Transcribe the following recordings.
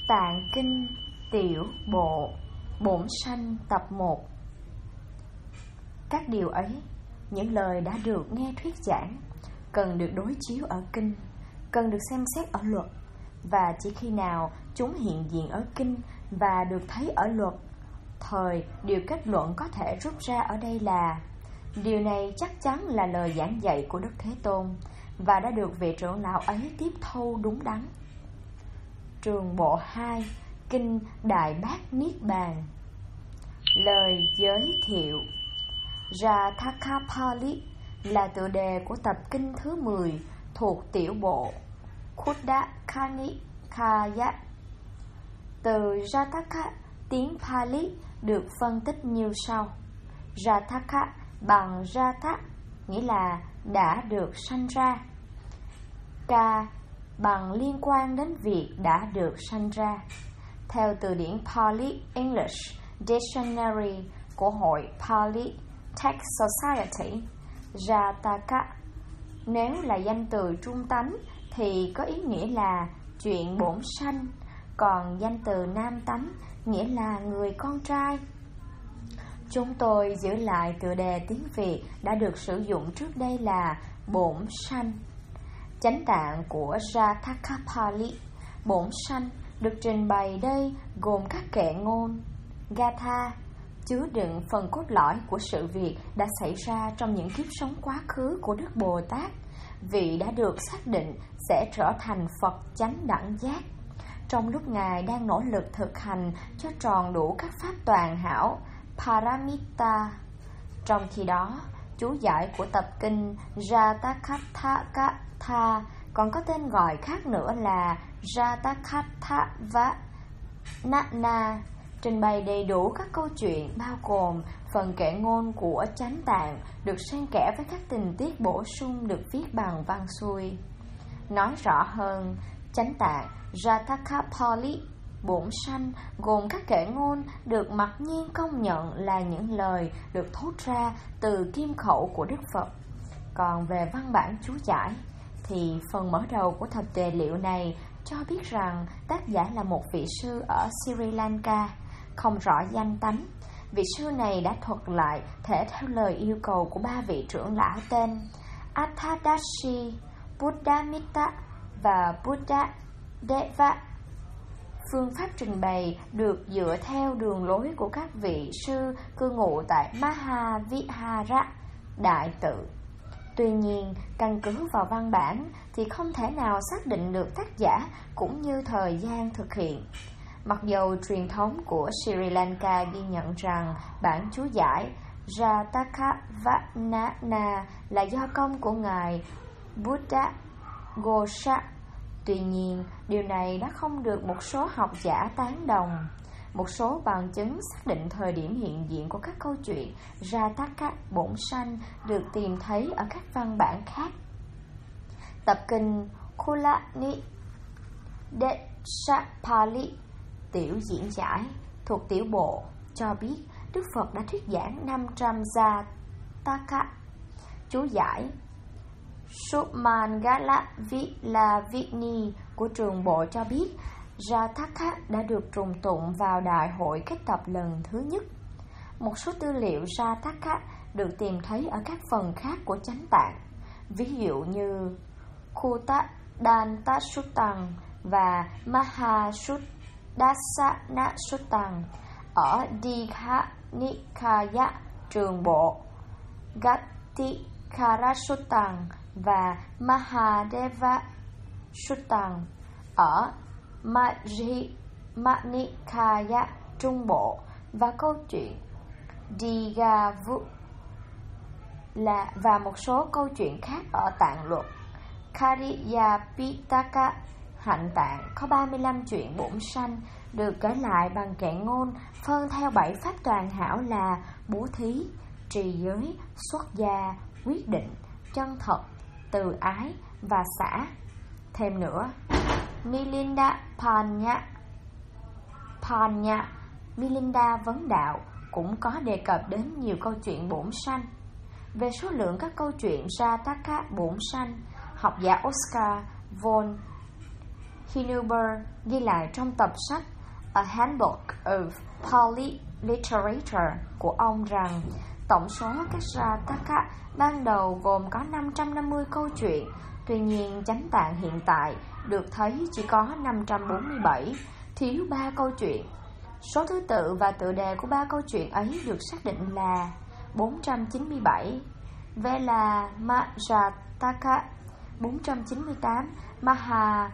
Tạng Kinh Tiểu Bộ Bổn Sanh tập 1. Các điều ấy, những lời đã được nghe thuyết giảng, cần được đối chiếu ở kinh, cần được xem xét ở luật, và chỉ khi nào chúng hiện diện ở kinh và được thấy ở luật, thời điều kết luận có thể rút ra ở đây là điều này chắc chắn là lời giảng dạy của Đức Thế Tôn và đã được vị trưởng lão ấy tiếp thu đúng đắn. Trường bộ 2, Kinh Đại Bát Niết Bàn. Lời giới thiệu. Jataka-pali là tựa đề của tập kinh thứ 10 thuộc tiểu bộ Khuddaka-nikāya. Từ Jataka, tiếng Pali được phân tích như sau. Jataka bằng Jata nghĩa là đã được sanh ra. Ka bằng liên quan đến việc đã được sanh ra. Theo từ điển Pali English Dictionary của Hội Pali Text Society, Jataka nếu là danh từ trung tánh thì có ý nghĩa là chuyện bổn sanh, còn danh từ nam tánh nghĩa là người con trai. Chúng tôi giữ lại tựa đề tiếng Việt đã được sử dụng trước đây là bổn sanh. Chánh tạng của Jataka-pali, bổn sanh, được trình bày đây gồm các kệ ngôn, Gatha, chứa đựng phần cốt lõi của sự việc đã xảy ra trong những kiếp sống quá khứ của Đức Bồ Tát, vị đã được xác định sẽ trở thành Phật chánh đẳng giác, trong lúc Ngài đang nỗ lực thực hành cho tròn đủ các pháp toàn hảo, Paramita. Trong khi đó, chú giải của tập kinh Jatakatthakatha còn có tên gọi khác nữa là Jatakatthavanana, trình bày đầy đủ các câu chuyện bao gồm phần kệ ngôn của chánh tạng được xen kẽ với các tình tiết bổ sung được viết bằng văn xuôi. Nói rõ hơn, chánh tạng Jataka-pali, bổn sanh gồm các kệ ngôn được mặc nhiên công nhận là những lời được thốt ra từ kim khẩu của Đức Phật. Còn về văn bản chú giải thì phần mở đầu của thập tề liệu này cho biết rằng tác giả là một vị sư ở Sri Lanka, không rõ danh tánh. Vị sư này đã thuật lại thể theo lời yêu cầu của ba vị trưởng lão tên Attadashi, Buddhamita và Buddhadeva. Phương pháp trình bày được dựa theo đường lối của các vị sư cư ngụ tại Mahavihara, Đại Tự. Tuy nhiên, căn cứ vào văn bản thì không thể nào xác định được tác giả cũng như thời gian thực hiện. Mặc dầu truyền thống của Sri Lanka ghi nhận rằng bản chú giải Jatakavanana là do công của Ngài Buddha Ghosha. Tuy nhiên, điều này đã không được một số học giả tán đồng. Một số bằng chứng xác định thời điểm hiện diện của các câu chuyện Jataka bổn sanh được tìm thấy ở các văn bản khác. Tập kinh Kulani Desapali tiểu diễn giải thuộc tiểu bộ cho biết Đức Phật đã thuyết giảng 500 Jataka. Chú giải Sumangala Vilavini của trường bộ cho biết Jataka đã được trùng tụng vào đại hội kết tập lần thứ nhất. Một số tư liệu Jataka được tìm thấy ở các phần khác của chánh tạng, ví dụ như Khuddaka Suttăng và Mahasuddasana Suttăng ở Digha Nikaya trường bộ, Gatikara Suttăng và Mahadeva Suttăng ở Majjhima Nikaya trung bộ, và câu chuyện Digavu và một số câu chuyện khác ở tạng luật. Kariyapitaka hạnh tạng có 35 chuyện bổn sanh được kể lại bằng kệ ngôn phân theo 7 pháp toàn hảo là bố thí, trì giới, xuất gia, quyết định, chân thật, từ ái và xả. Thêm nữa, Milinda Panya Milinda vấn đạo cũng có đề cập đến nhiều câu chuyện bổn sanh. Về số lượng các câu chuyện Jataka bổn sanh, học giả Oscar von Hinuber ghi lại trong tập sách A Handbook of Pali Literature của ông rằng tổng số các Jataka ban đầu gồm có 550 câu chuyện. Tuy nhiên, chánh tạng hiện tại được thấy chỉ có 547, thiếu 3 câu chuyện. Số thứ tự và tựa đề của 3 câu chuyện ấy được xác định là 497 Vela Majataka, 498 Maha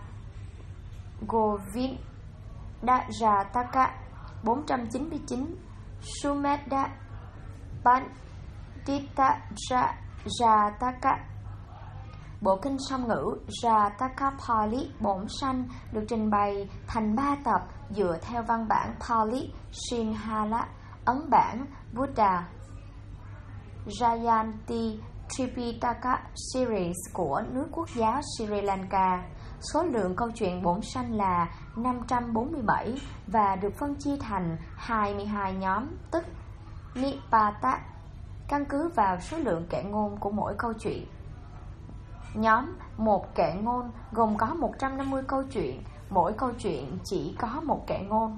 Govinda Jataka, 499 Sumedha Pandita Jataka. Bộ kinh song ngữ Jataka Pali bổn sanh được trình bày thành 3 tập dựa theo văn bản Pali Sinhala, ấn bản Buddha Jayanti Tripitaka Series của nước quốc giáo Sri Lanka. Số lượng câu chuyện bổn sanh là 547 và được phân chia thành 22 nhóm, tức Nipata, căn cứ vào số lượng kệ ngôn của mỗi câu chuyện. Nhóm 1 kệ ngôn gồm có 150 câu chuyện, mỗi câu chuyện chỉ có một kệ ngôn.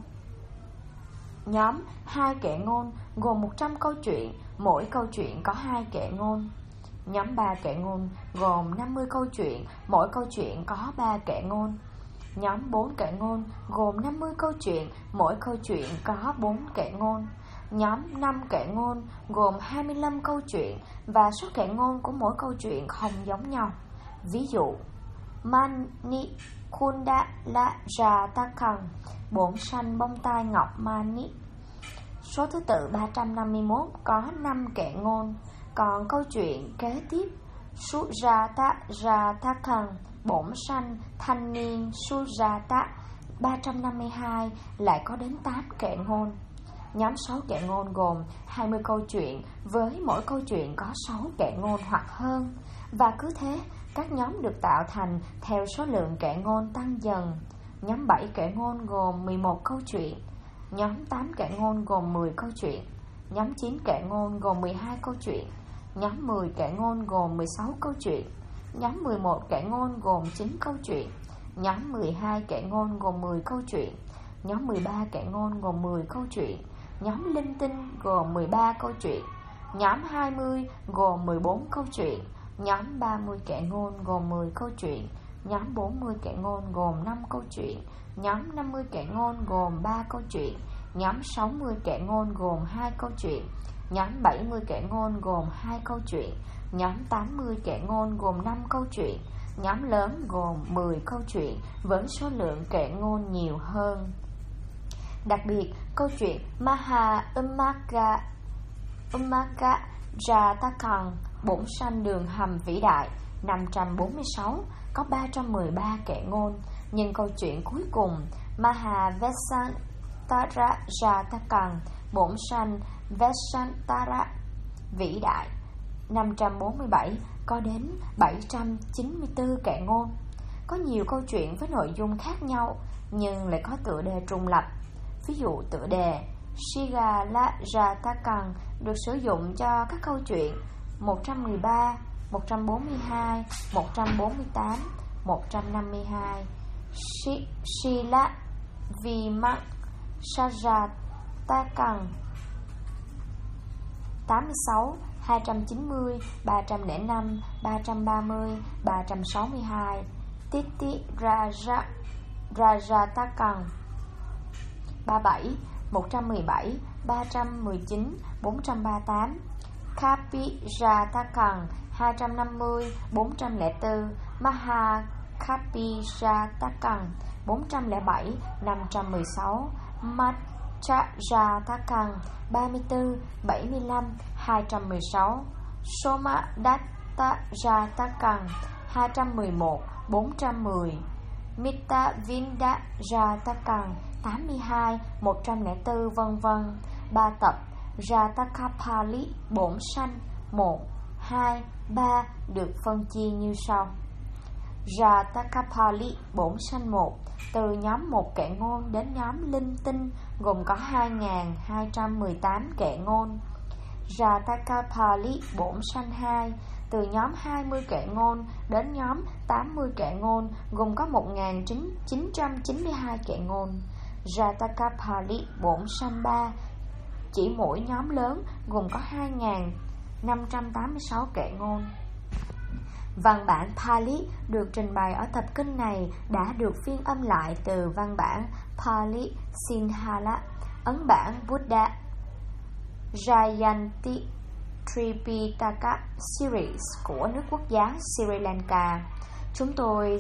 Nhóm 2 kệ ngôn gồm 100 câu chuyện, mỗi câu chuyện có 2 kệ ngôn. Nhóm 3 kệ ngôn gồm 50 câu chuyện, mỗi câu chuyện có 3 kệ ngôn. Nhóm 4 kệ ngôn gồm 50 câu chuyện, mỗi câu chuyện có 4 kệ ngôn. Nhóm 5 kệ ngôn gồm 25 câu chuyện và số kệ ngôn của mỗi câu chuyện không giống nhau. Ví dụ, Mani Kunda La Jatakan, bổn sanh bông tai ngọc Mani. Số thứ tự 351 có 5 kệ ngôn. Còn câu chuyện kế tiếp Sujata Jatakan, bổn sanh thanh niên Sujata, 352 lại có đến 8 kệ ngôn. Nhóm 6 kệ ngôn gồm 20 câu chuyện với mỗi câu chuyện có 6 kệ ngôn hoặc hơn. Và cứ thế, các nhóm được tạo thành theo số lượng kệ ngôn tăng dần. Nhóm 7 kệ ngôn gồm 11 câu chuyện. Nhóm 8 kệ ngôn gồm 10 câu chuyện. Nhóm 9 kệ ngôn gồm 12 câu chuyện. Nhóm 10 kệ ngôn gồm 16 câu chuyện. Nhóm 11 kệ ngôn gồm 9 câu chuyện. Nhóm 12 kệ ngôn gồm 10 câu chuyện. Nhóm 13 kệ ngôn gồm 10 câu chuyện. Nhóm linh tinh gồm 13 câu chuyện. Nhóm 20 gồm 14 câu chuyện. Nhóm 30 kệ ngôn gồm 10 câu chuyện. Nhóm 40 kệ ngôn gồm 5 câu chuyện. Nhóm 50 kệ ngôn gồm 3 câu chuyện. Nhóm 60 kệ ngôn gồm 2 câu chuyện. Nhóm 70 kệ ngôn gồm 2 câu chuyện. Nhóm 80 kệ ngôn gồm 5 câu chuyện. Nhóm lớn gồm 10 câu chuyện với số lượng kệ ngôn nhiều hơn. Đặc biệt, câu chuyện Maha Ummaka Jatakan, bổn sanh đường hầm vĩ đại, 546 có 313 kệ ngôn. Nhưng câu chuyện cuối cùng Maha Vesantara Jatakan, bổn sanh Vesantara vĩ đại, 547 có đến 794 kệ ngôn. Có nhiều câu chuyện với nội dung khác nhau nhưng lại có tựa đề trùng lặp. Ví dụ tựa đề Shigala Jatakan được sử dụng cho các câu chuyện 113, 142, 148, 152. Shila Vimak Sajatakan 86, 290, 305, 330, 362. Titi Rajatakan 37, 117, 319, 438. Kapi Jatakan 250, 404. Maha Kapi Jatakan 407, 516. Matcha Jatakan 34, 75, 216. Somadatta Jatakan 211, 410. Mitavinda Jatakan 82, 104, vân vân. 3 tập Jataka Pali bổn sanh 1, 2, 3 được phân chia như sau. Jataka Pali bổn sanh 1, từ nhóm 1 kệ ngôn đến nhóm linh tinh, gồm có 2.218 kệ ngôn. Jataka Pali bổn sanh 2, từ nhóm 20 kệ ngôn đến nhóm 80 kệ ngôn, gồm có 1992 kệ ngôn. Jataka Pali bổn sanh 3, chỉ mỗi nhóm lớn gồm có 2586 kệ ngôn. Văn bản Pali được trình bày ở tập kinh này đã được phiên âm lại từ văn bản Pali Sinhala, ấn bản Buddha Jayanti Tripitaka Series của nước quốc giáo Sri Lanka. Chúng tôi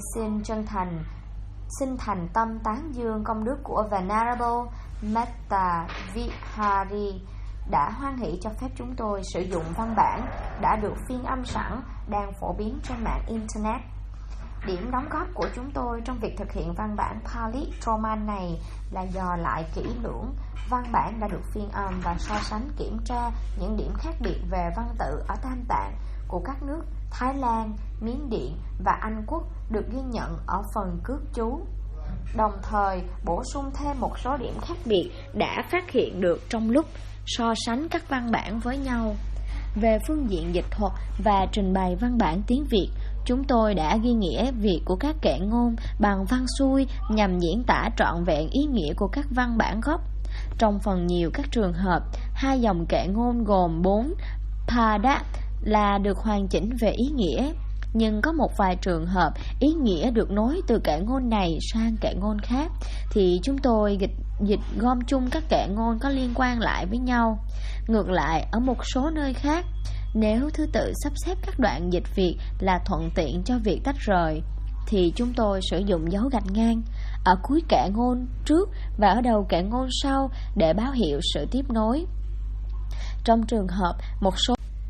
xin thành tâm tán dương công đức của Venerable Metta Vihari đã hoan hỷ cho phép chúng tôi sử dụng văn bản đã được phiên âm sẵn đang phổ biến trên mạng Internet. Điểm đóng góp của chúng tôi trong việc thực hiện văn bản Pali Roman này là dò lại kỹ lưỡng văn bản đã được phiên âm và so sánh kiểm tra những điểm khác biệt về văn tự ở Tam Tạng của các nước Thái Lan, Miến Điện và Anh Quốc được ghi nhận ở phần cước chú. Đồng thời bổ sung thêm một số điểm khác biệt đã phát hiện được trong lúc so sánh các văn bản với nhau. Về phương diện dịch thuật và trình bày văn bản tiếng Việt, chúng tôi đã ghi nghĩa Việt của các kệ ngôn bằng văn xuôi nhằm diễn tả trọn vẹn ý nghĩa của các văn bản gốc. Trong phần nhiều các trường hợp, 2 dòng kệ ngôn gồm 4 pada là được hoàn chỉnh về ý nghĩa, nhưng có một vài trường hợp ý nghĩa được nối từ kệ ngôn này sang kệ ngôn khác thì chúng tôi dịch gom chung các kệ ngôn có liên quan lại với nhau. Ngược lại, ở một số nơi khác, nếu thứ tự sắp xếp các đoạn dịch Việt là thuận tiện cho việc tách rời thì chúng tôi sử dụng dấu gạch ngang ở cuối kệ ngôn trước và ở đầu kệ ngôn sau để báo hiệu sự tiếp nối. Trong trường hợp một số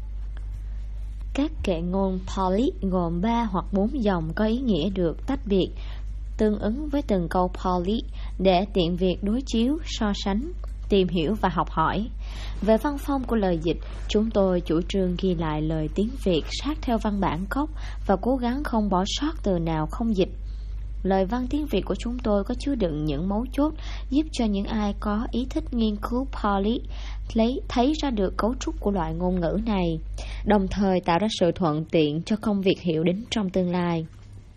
các kệ ngôn Pali gồm 3 hoặc 4 dòng có ý nghĩa được tách biệt tương ứng với từng câu Pali để tiện việc đối chiếu, so sánh, tìm hiểu và học hỏi. Về văn phong của lời dịch, chúng tôi chủ trương ghi lại lời tiếng Việt sát theo văn bản gốc và cố gắng không bỏ sót từ nào không dịch. Lời văn tiếng Việt của chúng tôi có chứa đựng những mấu chốt giúp cho những ai có ý thích nghiên cứu Pali thấy ra được cấu trúc của loại ngôn ngữ này, đồng thời tạo ra sự thuận tiện cho công việc hiệu đính trong tương lai.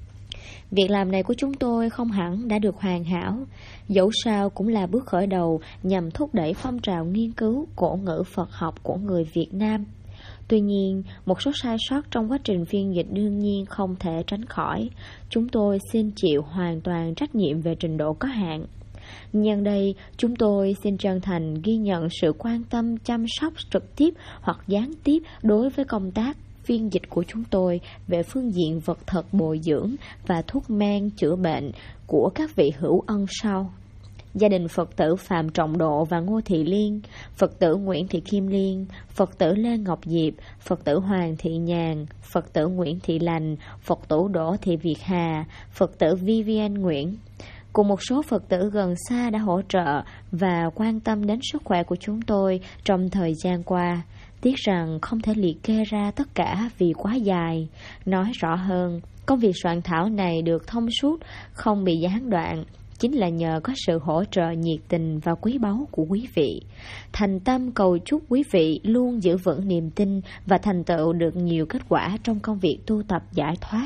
Việc làm này của chúng tôi không hẳn đã được hoàn hảo, dẫu sao cũng là bước khởi đầu nhằm thúc đẩy phong trào nghiên cứu cổ ngữ Phật học của người Việt Nam. Tuy nhiên, một số sai sót trong quá trình phiên dịch đương nhiên không thể tránh khỏi. Chúng tôi xin chịu hoàn toàn trách nhiệm về trình độ có hạn. Nhân đây, chúng tôi xin chân thành ghi nhận sự quan tâm chăm sóc trực tiếp hoặc gián tiếp đối với công tác phiên dịch của chúng tôi về phương diện vật thật bồi dưỡng và thuốc men chữa bệnh của các vị hữu ân sau: gia đình Phật tử Phạm Trọng Độ và Ngô Thị Liên, Phật tử Nguyễn Thị Kim Liên, Phật tử Lê Ngọc Diệp, Phật tử Hoàng Thị Nhàn, Phật tử Nguyễn Thị Lành, Phật tử Đỗ Thị Việt Hà, Phật tử Vivian Nguyễn, cùng một số Phật tử gần xa đã hỗ trợ và quan tâm đến sức khỏe của chúng tôi trong thời gian qua. Tiếc rằng không thể liệt kê ra tất cả vì quá dài. Nói rõ hơn, công việc soạn thảo này được thông suốt, không bị gián đoạn, chính là nhờ có sự hỗ trợ nhiệt tình và quý báu của quý vị. Thành tâm cầu chúc quý vị luôn giữ vững niềm tin và thành tựu được nhiều kết quả trong công việc tu tập giải thoát.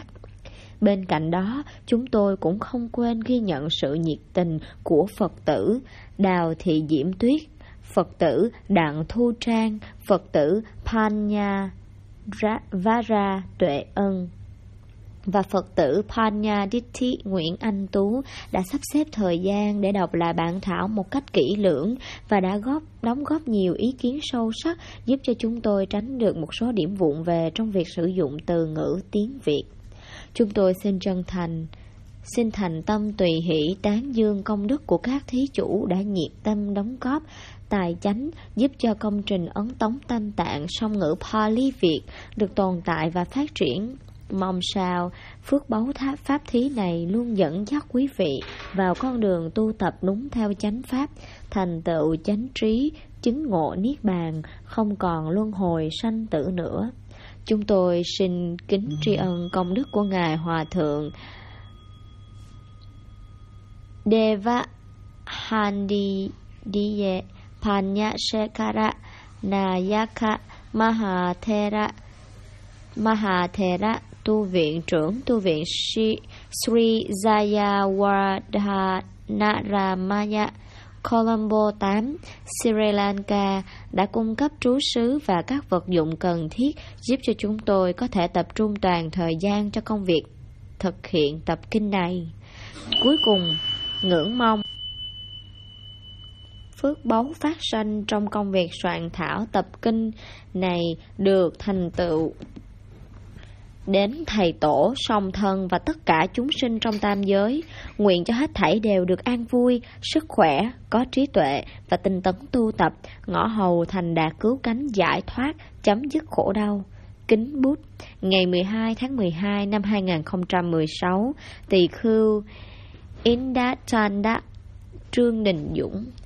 Bên cạnh đó, chúng tôi cũng không quên ghi nhận sự nhiệt tình của Phật tử Đào Thị Diễm Tuyết, Phật tử Đặng Thu Trang, Phật tử Panya Vara Tuệ Ân và Phật tử Panya Ditti Nguyễn Anh Tú đã sắp xếp thời gian để đọc lại bản thảo một cách kỹ lưỡng và đã đóng góp nhiều ý kiến sâu sắc giúp cho chúng tôi tránh được một số điểm vụng về trong việc sử dụng từ ngữ tiếng Việt. Chúng tôi xin thành tâm tùy hỷ tán dương công đức của các thí chủ đã nhiệt tâm đóng góp tài chánh giúp cho công trình ấn tống Tam Tạng song ngữ Pali Việt được tồn tại và phát triển. Mong sao phước báu pháp thí này luôn dẫn dắt quý vị vào con đường tu tập đúng theo chánh pháp, thành tựu chánh trí, chứng ngộ niết bàn, không còn luân hồi sanh tử nữa. Chúng tôi xin kính tri ân công đức của Ngài Hòa Thượng Deva Handiye Panya Shekara Nayaka Mahathera, tu viện trưởng tu viện Sri Jayawardenaramaya, Colombo 8, Sri Lanka, đã cung cấp trú xứ và các vật dụng cần thiết giúp cho chúng tôi có thể tập trung toàn thời gian cho công việc thực hiện tập kinh này. Cuối cùng, ngưỡng mong phước báu phát sanh trong công việc soạn thảo tập kinh này được thành tựu đến thầy tổ, song thân và tất cả chúng sinh trong tam giới. Nguyện cho hết thảy đều được an vui, sức khỏe, có trí tuệ và tinh tấn tu tập, ngõ hầu thành đạt cứu cánh giải thoát, chấm dứt khổ đau. Kính bút. Ngày 12 tháng 12 năm 2016, Tỳ khưu Indatanda, Trương Đình Dũng.